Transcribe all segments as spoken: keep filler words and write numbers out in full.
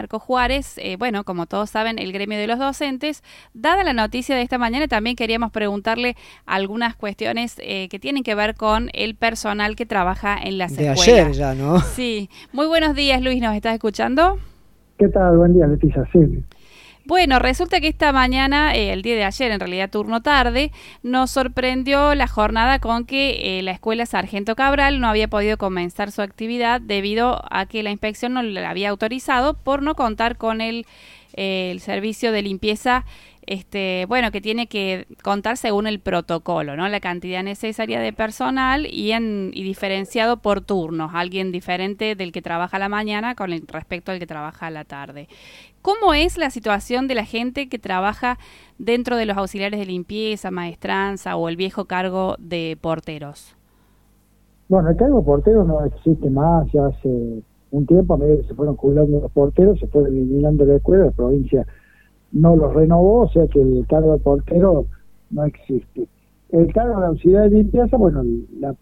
Marco Juárez, eh, bueno, como todos saben, el gremio de los docentes. Dada la noticia de esta mañana, también queríamos preguntarle algunas cuestiones eh, que tienen que ver con el personal que trabaja en las de escuelas. De ayer ya, ¿no? Sí. Muy buenos días, Luis, ¿nos estás escuchando? ¿Qué tal? Buen día, Leticia. Sí. Bueno, resulta que esta mañana, eh, el día de ayer, en realidad turno tarde, nos sorprendió la jornada con que eh, la escuela Sargento Cabral no había podido comenzar su actividad debido a que la inspección no la había autorizado por no contar con el, eh, el servicio de limpieza, este, bueno, que tiene que contar según el protocolo, ¿no? La cantidad necesaria de personal y, en, y diferenciado por turnos, alguien diferente del que trabaja a la mañana con el, respecto al que trabaja a la tarde. ¿Cómo es la situación de la gente que trabaja dentro de los auxiliares de limpieza, maestranza o el viejo cargo de porteros? Bueno, el cargo de portero no existe más, ya hace un tiempo, a medida que se fueron jubilando los porteros, se fue eliminando la escuela, la provincia no los renovó, o sea que el cargo de portero no existe. El cargo de auxiliar de limpieza, bueno, la,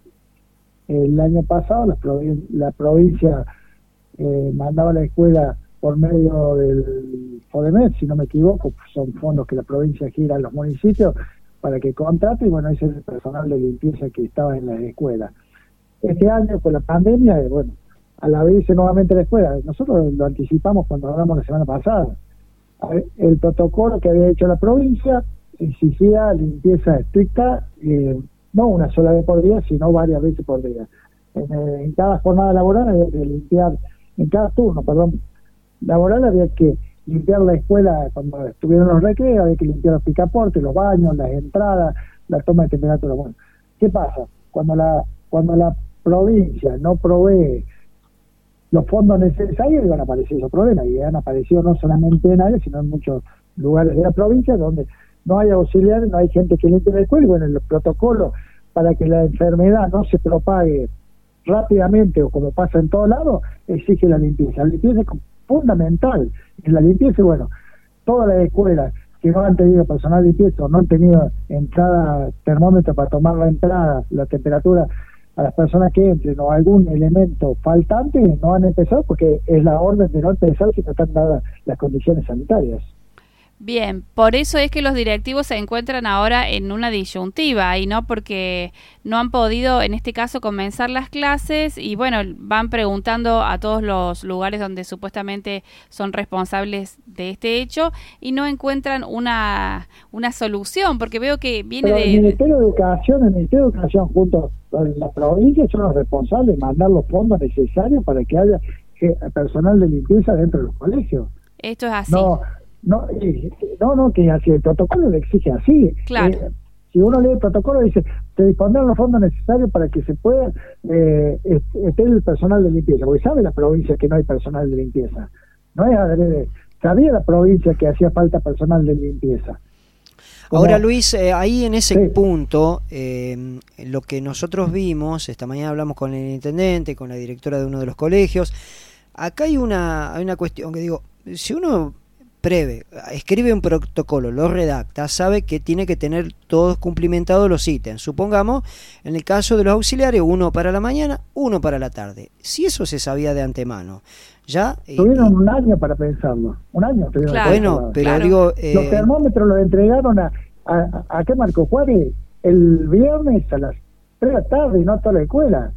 el año pasado la, provin la provincia eh, mandaba a la escuela por medio del FODEMED, si no me equivoco, son fondos que la provincia gira a los municipios para que contrate, y bueno, ese es el personal de limpieza que estaba en las escuelas. Este año, con la pandemia, bueno, al abrirse nuevamente la escuela, nosotros lo anticipamos cuando hablamos la semana pasada, el protocolo que había hecho la provincia exigía limpieza estricta, eh, no una sola vez por día, sino varias veces por día. En, en cada jornada laboral había que limpiar, en cada turno, perdón, laboral había que limpiar la escuela cuando estuvieron los recreos, había que limpiar los picaportes, los baños, las entradas, la toma de temperatura. Bueno, ¿qué pasa? Cuando la cuando la provincia no provee los fondos necesarios, iban a aparecer esos problemas, y han aparecido no solamente en áreas, sino en muchos lugares de la provincia donde no hay auxiliares, no hay gente que limpie la escuela, y bueno, el protocolo para que la enfermedad no se propague rápidamente, o como pasa en todos lados, exige la limpieza. La limpieza es fundamental. En la limpieza, bueno, todas las escuelas que no han tenido personal de limpieza, o no han tenido entrada, termómetro para tomar la entrada, la temperatura a las personas que entren, o algún elemento faltante, no han empezado porque es la orden de no empezar si no están dadas las condiciones sanitarias. Bien, por eso es que los directivos se encuentran ahora en una disyuntiva, y no porque no han podido, en este caso, comenzar las clases, y bueno, van preguntando a todos los lugares donde supuestamente son responsables de este hecho, y no encuentran una una solución, porque veo que viene Pero de... El Ministerio de Educación, el Ministerio de Educación junto a la provincia son los responsables de mandar los fondos necesarios para que haya personal de limpieza dentro de los colegios. Esto es así. No, No, no, no, que así el protocolo le exige así. Claro. Eh, si uno lee el protocolo, dice, se dispondrán los fondos necesarios para que se pueda eh, esté el personal de limpieza, porque sabe la provincia que no hay personal de limpieza. No es adrede. Sabía la provincia que hacía falta personal de limpieza. Como, Ahora, Luis, eh, ahí en ese sí. punto, eh, lo que nosotros vimos, esta mañana hablamos con el intendente, con la directora de uno de los colegios, acá hay una, hay una cuestión que digo, si uno prevé, escribe un protocolo, lo redacta, sabe que tiene que tener todos cumplimentados los ítems. Supongamos, en el caso de los auxiliares, uno para la mañana, uno para la tarde. Si eso se sabía de antemano, ya... Tuvieron eh, un año para pensarlo, un año. Claro, bueno, pero claro. digo... Eh, los termómetros los entregaron a, a, a, ¿a Marco Juárez? El viernes a las tres de la tarde, y no a toda la escuela.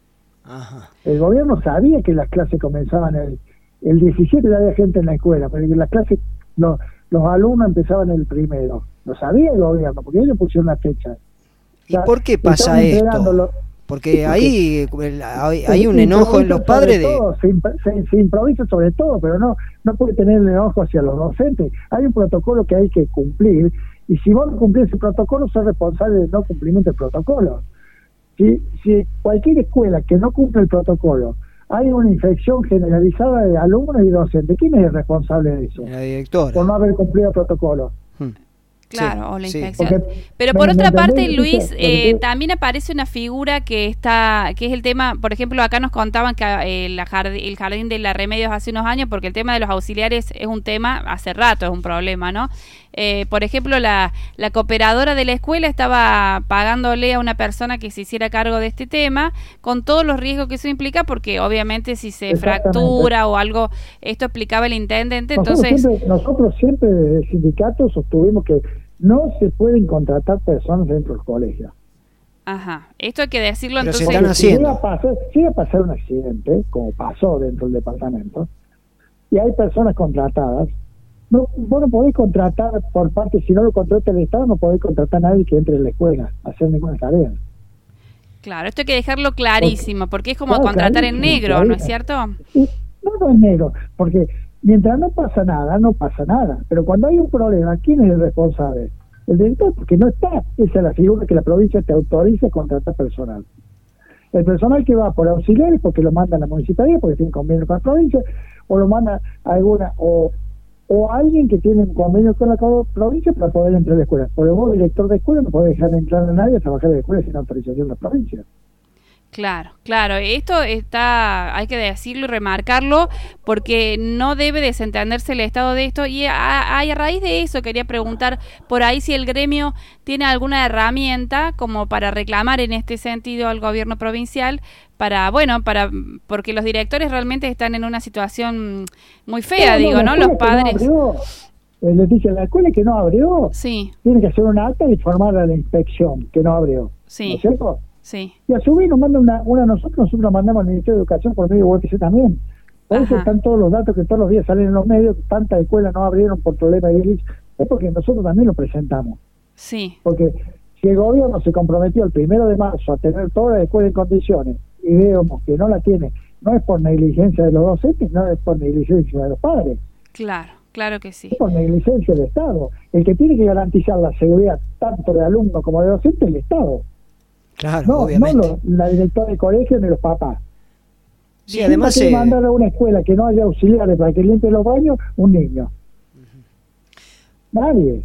Ajá. El gobierno sabía que las clases comenzaban el... El diecisiete ya había gente en la escuela, pero en las clases los, los alumnos empezaban el primero. Lo sabía el gobierno, porque ellos pusieron la fecha. ¿Y o sea, por qué pasa esto? Los, porque ahí hay, hay un enojo en los padres de... Todo, se, se, se improvisa sobre todo, pero no no puede tener el enojo hacia los docentes. Hay un protocolo que hay que cumplir, y si vos no cumplís ese protocolo, sos responsable del no cumplimiento del protocolo. Si, si cualquier escuela que no cumple el protocolo, hay una infección generalizada de alumnos y docentes, ¿quién es el responsable de eso? La directora. Por no haber cumplido el protocolo. Hmm. Claro, sí, o la sí. inspección. Porque, Pero me- por me otra entendés, parte, Leticia, Luis, lo que eh, te- también aparece una figura que está, que es el tema, por ejemplo, acá nos contaban que eh, la jardín, el jardín de la Remedios hace unos años, porque el tema de los auxiliares es un tema, hace rato es un problema, ¿no? Eh, por ejemplo, la, la cooperadora de la escuela estaba pagándole a una persona que se hiciera cargo de este tema, con todos los riesgos que eso implica, porque obviamente si se Exactamente. fractura o algo, esto explicaba el intendente, Nosotros entonces... siempre, nosotros siempre desde el sindicato sostuvimos que no se pueden contratar personas dentro del colegio. Ajá, esto hay que decirlo. Pero se Entonces, están Si haciendo. llega a pasar, si llega a pasar un accidente, como pasó dentro del departamento, y hay personas contratadas, no, vos no podés contratar por parte, si no lo contrata el Estado, no podés contratar a nadie que entre en la escuela a hacer ninguna tarea. claro, esto hay que dejarlo clarísimo, porque es como Claro, contratar en clarísimo, negro, ¿no es clarísimo. cierto? Y no, no es negro, porque mientras no pasa nada, no pasa nada. Pero cuando hay un problema, ¿quién es el responsable? El director, porque no está. Esa es la figura que la provincia te autoriza a contratar personal. El personal que va por auxiliares, porque lo manda a la municipalidad, porque tiene convenio con la provincia, o lo manda a alguna, o, o alguien que tiene un convenio con la provincia para poder entrar a la escuela. Porque vos, director de escuela, no podés dejar de entrar a nadie a trabajar en la escuela sin autorización de la provincia. Claro, claro, esto está, hay que decirlo y remarcarlo, porque no debe desentenderse el Estado de esto, y a, a, a raíz de eso quería preguntar por ahí si el gremio tiene alguna herramienta como para reclamar en este sentido al gobierno provincial, para, bueno, para, porque los directores realmente están en una situación muy fea, no, no, digo, ¿no? Los padres... No eh, Leticia, la escuela que no abrió, Sí, tiene que hacer una acta y informar a la inspección que no abrió. sí, ¿No es cierto? sí. Y a su vez nos manda una, una a nosotros, nosotros lo mandamos al Ministerio de Educación por medio de U P C también. Por eso Ajá. están todos los datos que todos los días salen en los medios, que tantas escuelas no abrieron por problemas de edilicio. Es porque nosotros también lo presentamos. Sí, Porque si el gobierno se comprometió el primero de marzo a tener todas las escuelas en condiciones y vemos que no la tiene, no es por negligencia de los docentes, no es por negligencia de los padres, claro, claro que sí. es por negligencia del Estado. El que tiene que garantizar la seguridad tanto de alumnos como de docentes es el Estado. Claro, No, obviamente. no lo- la directora de colegio ni los papás. Sí, ¿Quién además va a eh, mandar a una escuela que no haya auxiliares para que limpie los baños? Un niño. Nadie.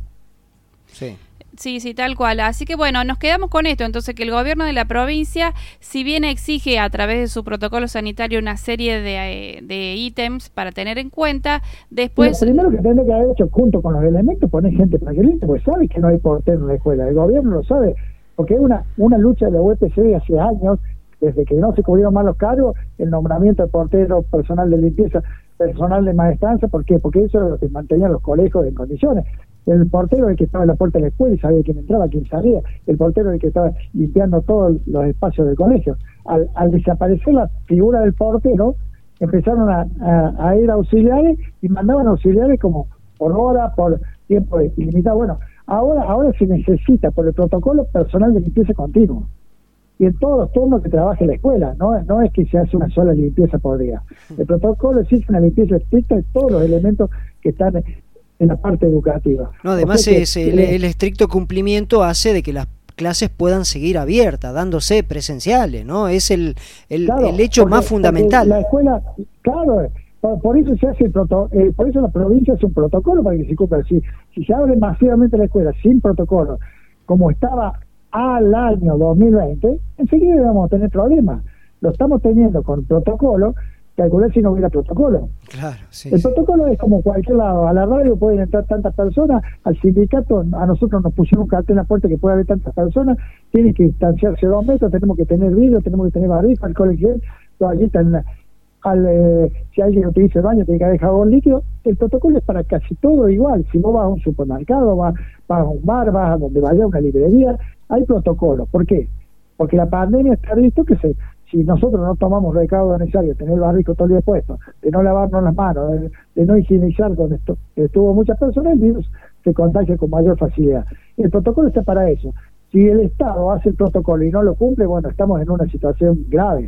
sí. Sí, sí, tal cual. Así que bueno, nos quedamos con esto. Entonces, que el gobierno de la provincia, si bien exige a través de su protocolo sanitario una serie de, eh, de ítems para tener en cuenta, después... Lo primero que tendría que haber hecho junto con los elementos, poner gente para que limpie, porque sabe que no hay portero en la escuela. El gobierno lo sabe, porque es una, una lucha de la U E P C de hace años, desde que no se cubrieron más los cargos, el nombramiento de portero, personal de limpieza, personal de maestranza. ¿Por qué? Porque eso es lo que mantenía los colegios en condiciones. El portero es el que estaba en la puerta de la escuela y sabía quién entraba, quién salía. El portero es el que estaba limpiando todos los espacios del colegio. Al, al desaparecer la figura del portero, empezaron a, a, a ir auxiliares y mandaban auxiliares como por hora, por tiempo ilimitado. Bueno, ahora ahora se necesita por el protocolo personal de limpieza continuo. Y en todos los turnos que trabaje la escuela, no, no es que se hace una sola limpieza por día. El protocolo exige una limpieza estricta de todos los elementos que están en la parte educativa. No, además O sea que, es el, eh, el estricto cumplimiento hace de que las clases puedan seguir abiertas, dándose presenciales, ¿no? Es el, el, claro, el hecho porque- más fundamental. porque La escuela, claro, por, por eso se hace el proto, eh, por eso la provincia hace un protocolo para que se cumpla. Si, si se abre masivamente la escuela sin protocolo, como estaba al año dos mil veinte, enseguida vamos a tener problemas. Lo estamos teniendo con protocolo. Calcular si no hubiera protocolo. Claro, sí, El sí. protocolo es como cualquier lado. A la radio pueden entrar tantas personas, al sindicato, a nosotros nos pusieron un cartel en la puerta que puede haber tantas personas, tienen que distanciarse dos metros, tenemos que tener vidrio, tenemos que tener barbijo, alcohol gel, toallita en la, al, eh, si alguien utiliza el baño tiene que haber jabón líquido. El protocolo es para casi todo igual. Si vos vas a un supermercado, vas, vas a un bar, vas a donde vaya a una librería, hay protocolo. ¿Por qué? Porque la pandemia está visto que se si nosotros no tomamos recaudo necesario, tener el barbijo todo el día puesto, de no lavarnos las manos, de, de no higienizar donde estu estuvo muchas personas, el virus se contagia con mayor facilidad. El protocolo está para eso. Si el Estado hace el protocolo y no lo cumple, bueno, estamos en una situación grave.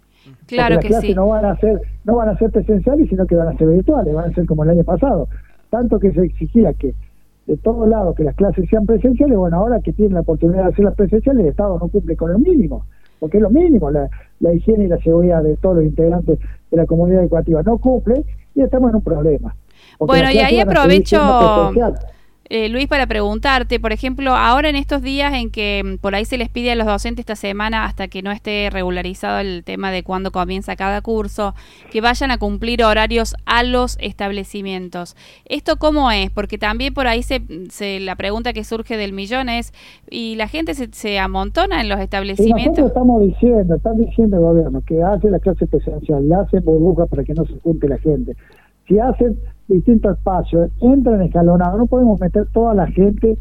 Claro Porque que las clases sí. no van a ser, no van a ser presenciales, sino que van a ser virtuales, van a ser como el año pasado. Tanto que se exigía que de todos lados que las clases sean presenciales, bueno, ahora que tienen la oportunidad de hacerlas presenciales, el Estado no cumple con lo mínimo, porque es lo mínimo, la, la higiene y la seguridad de todos los integrantes de la comunidad educativa no cumple y estamos en un problema. Porque Bueno, las y clases ahí van a seguir siendo aprovecho... presenciales. Eh, Luis, para preguntarte, por ejemplo, ahora en estos días en que m, por ahí se les pide a los docentes esta semana, hasta que no esté regularizado el tema de cuándo comienza cada curso, que vayan a cumplir horarios a los establecimientos. ¿Esto cómo es? Porque también por ahí se, se la pregunta que surge del millón es, ¿y la gente se, se amontona en los Y establecimientos? nosotros estamos diciendo, están diciendo el gobierno que hace la clase presencial y hace burbujas para que no se junte la gente. Si hacen distintos espacios, entran escalonados, no podemos meter toda la gente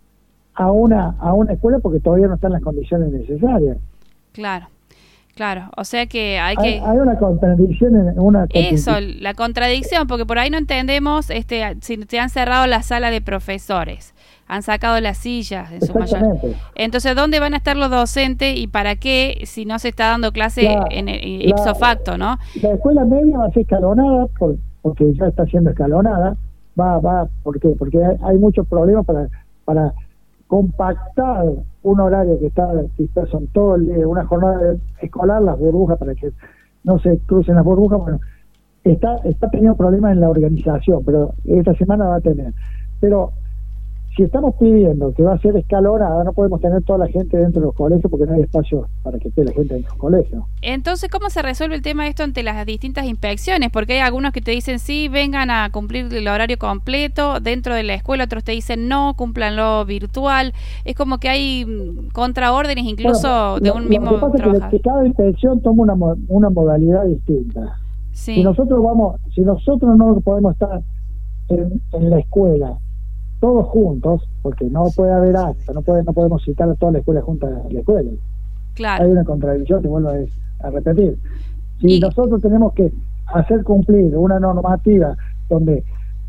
a una a una escuela porque todavía no están las condiciones necesarias. Claro, claro. O sea que hay Hay, que... hay una contradicción en una Eso, la contradicción, porque por ahí no entendemos este si se han cerrado la sala de profesores, han sacado las sillas en su mayor. Exactamente. Entonces, ¿dónde van a estar los docentes y para qué si no se está dando clase La- en el, ipso la- facto, ¿no? La escuela media va a ser escalonada por, porque ya está siendo escalonada, va va porque porque hay, hay muchos problemas para para compactar un horario que está disperso en todo el día, una jornada escolar, las burbujas para que no se crucen las burbujas. Bueno, está está teniendo problemas en la organización, pero esta semana va a tener. Pero si estamos pidiendo que va a ser escalonada, no podemos tener toda la gente dentro de los colegios porque no hay espacio para que esté la gente en los colegios. Entonces, ¿cómo se resuelve el tema de esto ante las distintas inspecciones? Porque hay algunos que te dicen sí, vengan a cumplir el horario completo dentro de la escuela, otros te dicen no, cúmplanlo virtual. Es como que hay mm, contraórdenes incluso Bueno, de lo- un lo mismo que pasa es que- trabajador. que cada inspección toma una, mo- una modalidad distinta. Sí, Si nosotros vamos, si nosotros no podemos estar en, en la escuela todos juntos, porque no puede haber acta, no puede, no podemos citar a toda la escuela junta a la escuela. Hay claro. una contradicción, te vuelvo a, a repetir. Si Y- nosotros tenemos que hacer cumplir una normativa donde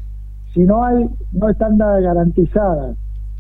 si no hay, no están dadas garantizadas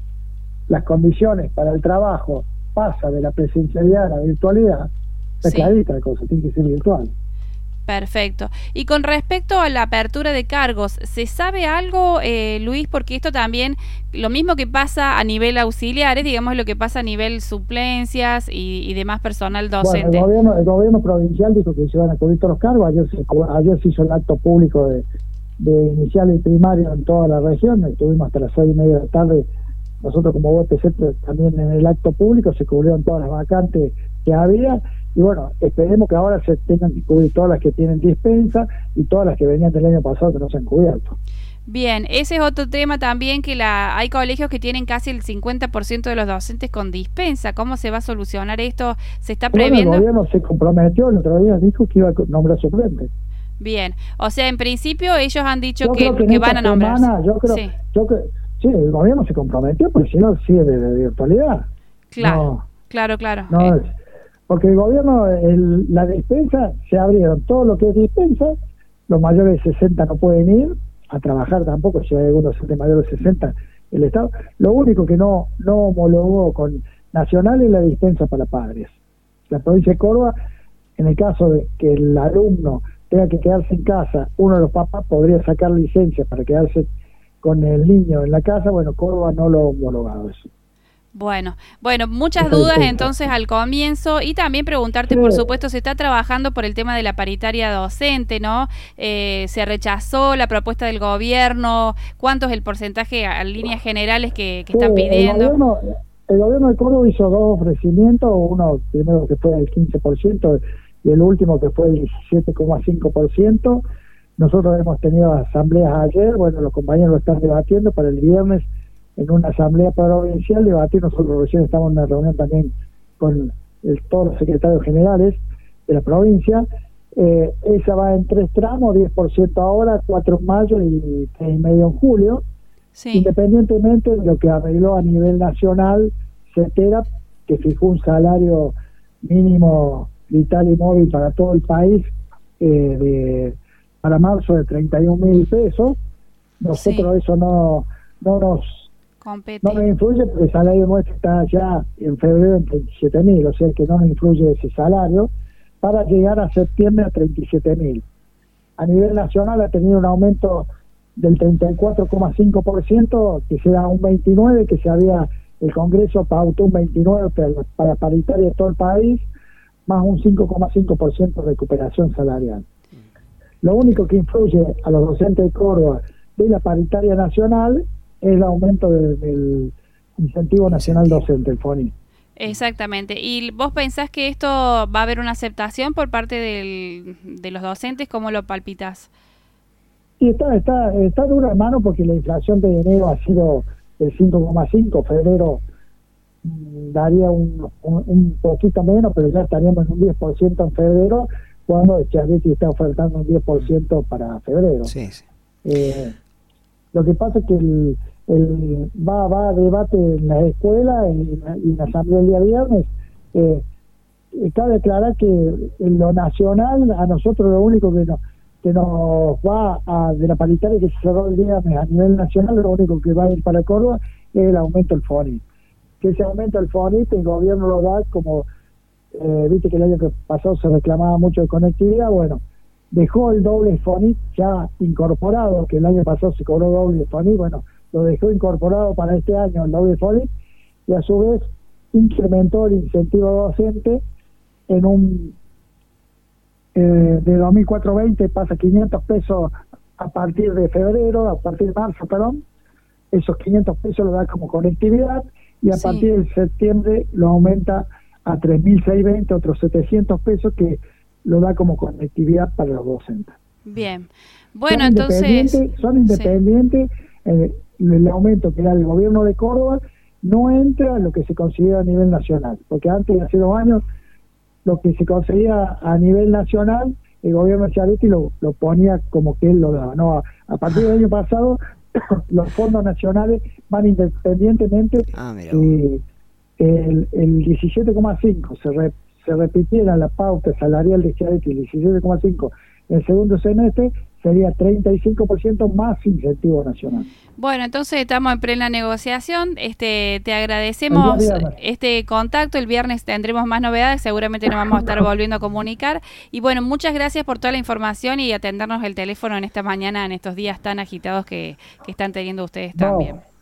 las condiciones para el trabajo, pasa de la presencialidad a la virtualidad, está Sí. clarita la cosa, tiene que ser virtual. Perfecto. Y con respecto a la apertura de cargos, ¿se sabe algo, eh, Luis? Porque esto también, lo mismo que pasa a nivel auxiliares, digamos lo que pasa a nivel suplencias y, y demás personal Bueno, docente. el gobierno, el gobierno provincial dijo que se iban a cubrir todos los cargos. Ayer se, ayer se hizo el acto público de, de inicial y primario en toda la región. Estuvimos hasta las seis y media de la tarde. Nosotros como U P C también en el acto público se cubrieron todas las vacantes que había. Y bueno, esperemos que ahora se tengan que cubrir todas las que tienen dispensa y todas las que venían del año pasado que no se han cubierto. Bien, ese es otro tema también, que la hay colegios que tienen casi el cincuenta por ciento de los docentes con dispensa. ¿Cómo se va a solucionar esto? ¿Se está Bueno, previendo? el gobierno se comprometió, el otro día dijo que iba a nombrar suplentes. Bien, o sea, en principio ellos han dicho Yo que, creo que, en que esta van a nombrarse. semana, yo creo, Sí, yo creo, sí, el gobierno se comprometió, porque si no sigue de, de virtualidad. claro, No, claro, claro. no Eh, es- porque el gobierno, el, la despensa, se abrieron todo lo que es dispensa, los mayores de sesenta no pueden ir a trabajar tampoco, si hay algunos de mayores de sesenta, el Estado, lo único que no no homologó con Nacional es la dispensa para padres. La provincia de Córdoba, en el caso de que el alumno tenga que quedarse en casa, uno de los papás podría sacar licencia para quedarse con el niño en la casa. Bueno, Córdoba no lo ha homologado eso. Bueno, bueno, muchas Esa dudas dispensa. entonces al comienzo, y también preguntarte, Sí. por supuesto, se está trabajando por el tema de la paritaria docente, ¿no? Eh, se rechazó la propuesta del gobierno. ¿Cuánto es el porcentaje a, a líneas generales que, que Sí, están pidiendo? El gobierno, el gobierno de Córdoba hizo dos ofrecimientos, uno primero que fue el quince por ciento y el último que fue el diecisiete coma cinco por ciento. Nosotros hemos tenido asambleas ayer, bueno, los compañeros lo están debatiendo para el viernes en una asamblea provincial, debatir. Nosotros recién estamos en una reunión también con el, todos los secretarios generales de la provincia. Eh, esa va en tres tramos, diez por ciento ahora, cuatro en mayo y tres y medio en julio. Sí, Independientemente de lo que arregló a nivel nacional CETERA, que fijó un salario mínimo vital y móvil para todo el país eh, de para marzo de treinta y un mil pesos. Nosotros Sí. eso no no nos compete. no nos influye porque el salario nuestro está ya en febrero en treinta y siete mil, o sea que no nos influye ese salario, para llegar a septiembre a treinta y siete mil. A nivel nacional ha tenido un aumento del treinta y cuatro coma cinco por ciento, que será un veintinueve por ciento, que se había, el Congreso pautó un veintinueve por ciento para, para paritaria de todo el país, más un cinco coma cinco por ciento de recuperación salarial. Lo único que influye a los docentes de Córdoba de la paritaria nacional es el aumento de, del incentivo nacional docente, el FONI. Exactamente. ¿Y vos pensás que esto va a haber una aceptación por parte del, de los docentes? ¿Cómo lo palpitas? Y está, está, está dura en mano porque la inflación de enero ha sido el cinco coma cinco, febrero mmm, daría un, un, un poquito menos, pero ya estaríamos en un diez por ciento en febrero, cuando Schiaretti está ofertando un diez por ciento para febrero. Sí, sí. Eh, lo que pasa es que el, el va, va a debate en la escuela y, y en la asamblea el día viernes. Eh, cabe aclarar que en lo nacional, a nosotros lo único que nos, que nos va a, de la paritaria que se cerró el día a nivel nacional, lo único que va a ir para Córdoba es el aumento del FONI. Que ese aumento del FONI, el gobierno lo da como, eh, viste que el año que pasado se reclamaba mucho de conectividad, bueno, dejó el doble FONI ya incorporado, que el año pasado se cobró doble FONI, bueno, lo dejó incorporado para este año el doble FONI, y a su vez incrementó el incentivo docente en un eh, de dos mil cuatrocientos veinte pasa quinientos pesos a partir de febrero, a partir de marzo, perdón, esos quinientos pesos lo da como conectividad, y a sí. partir de septiembre lo aumenta a tres mil seiscientos veinte, otros setecientos pesos que lo da como conectividad para los docentes. Bien, bueno, son entonces... Independientes, son independientes, sí. eh, el aumento que da el gobierno de Córdoba no entra en lo que se considera a nivel nacional, porque antes, hace dos años, lo que se conseguía a nivel nacional, el gobierno de Schiaretti lo, lo ponía como que él lo daba. No, a, a partir del año pasado, los fondos nacionales van independientemente, ah, y el, el diecisiete coma cinco se, re, se repitiera la pauta salarial de Schiaretti, el diecisiete coma cinco en el segundo semestre, sería treinta y cinco por ciento más incentivo nacional. Bueno, entonces estamos en plena negociación. Este, te agradecemos este contacto. El viernes tendremos más novedades. Seguramente nos vamos a estar volviendo a comunicar. Y bueno, muchas gracias por toda la información y atendernos el teléfono en esta mañana, en estos días tan agitados que, que están teniendo ustedes no, también.